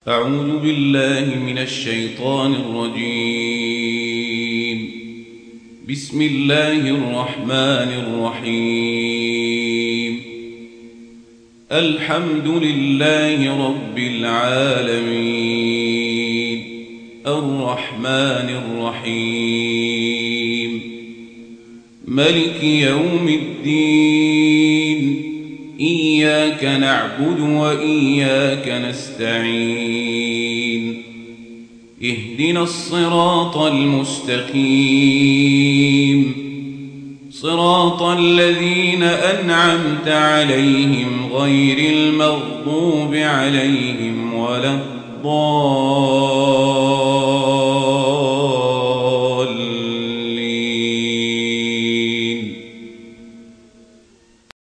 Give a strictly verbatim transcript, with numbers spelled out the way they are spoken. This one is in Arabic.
أعوذ بالله من الشيطان الرجيم. بسم الله الرحمن الرحيم. الحمد لله رب العالمين، الرحمن الرحيم، ملك يوم الدين، إياك نعبد وإياك نستعين، اهدنا الصراط المستقيم، صراط الذين أنعمت عليهم غير المغضوب عليهم ولا الضالين.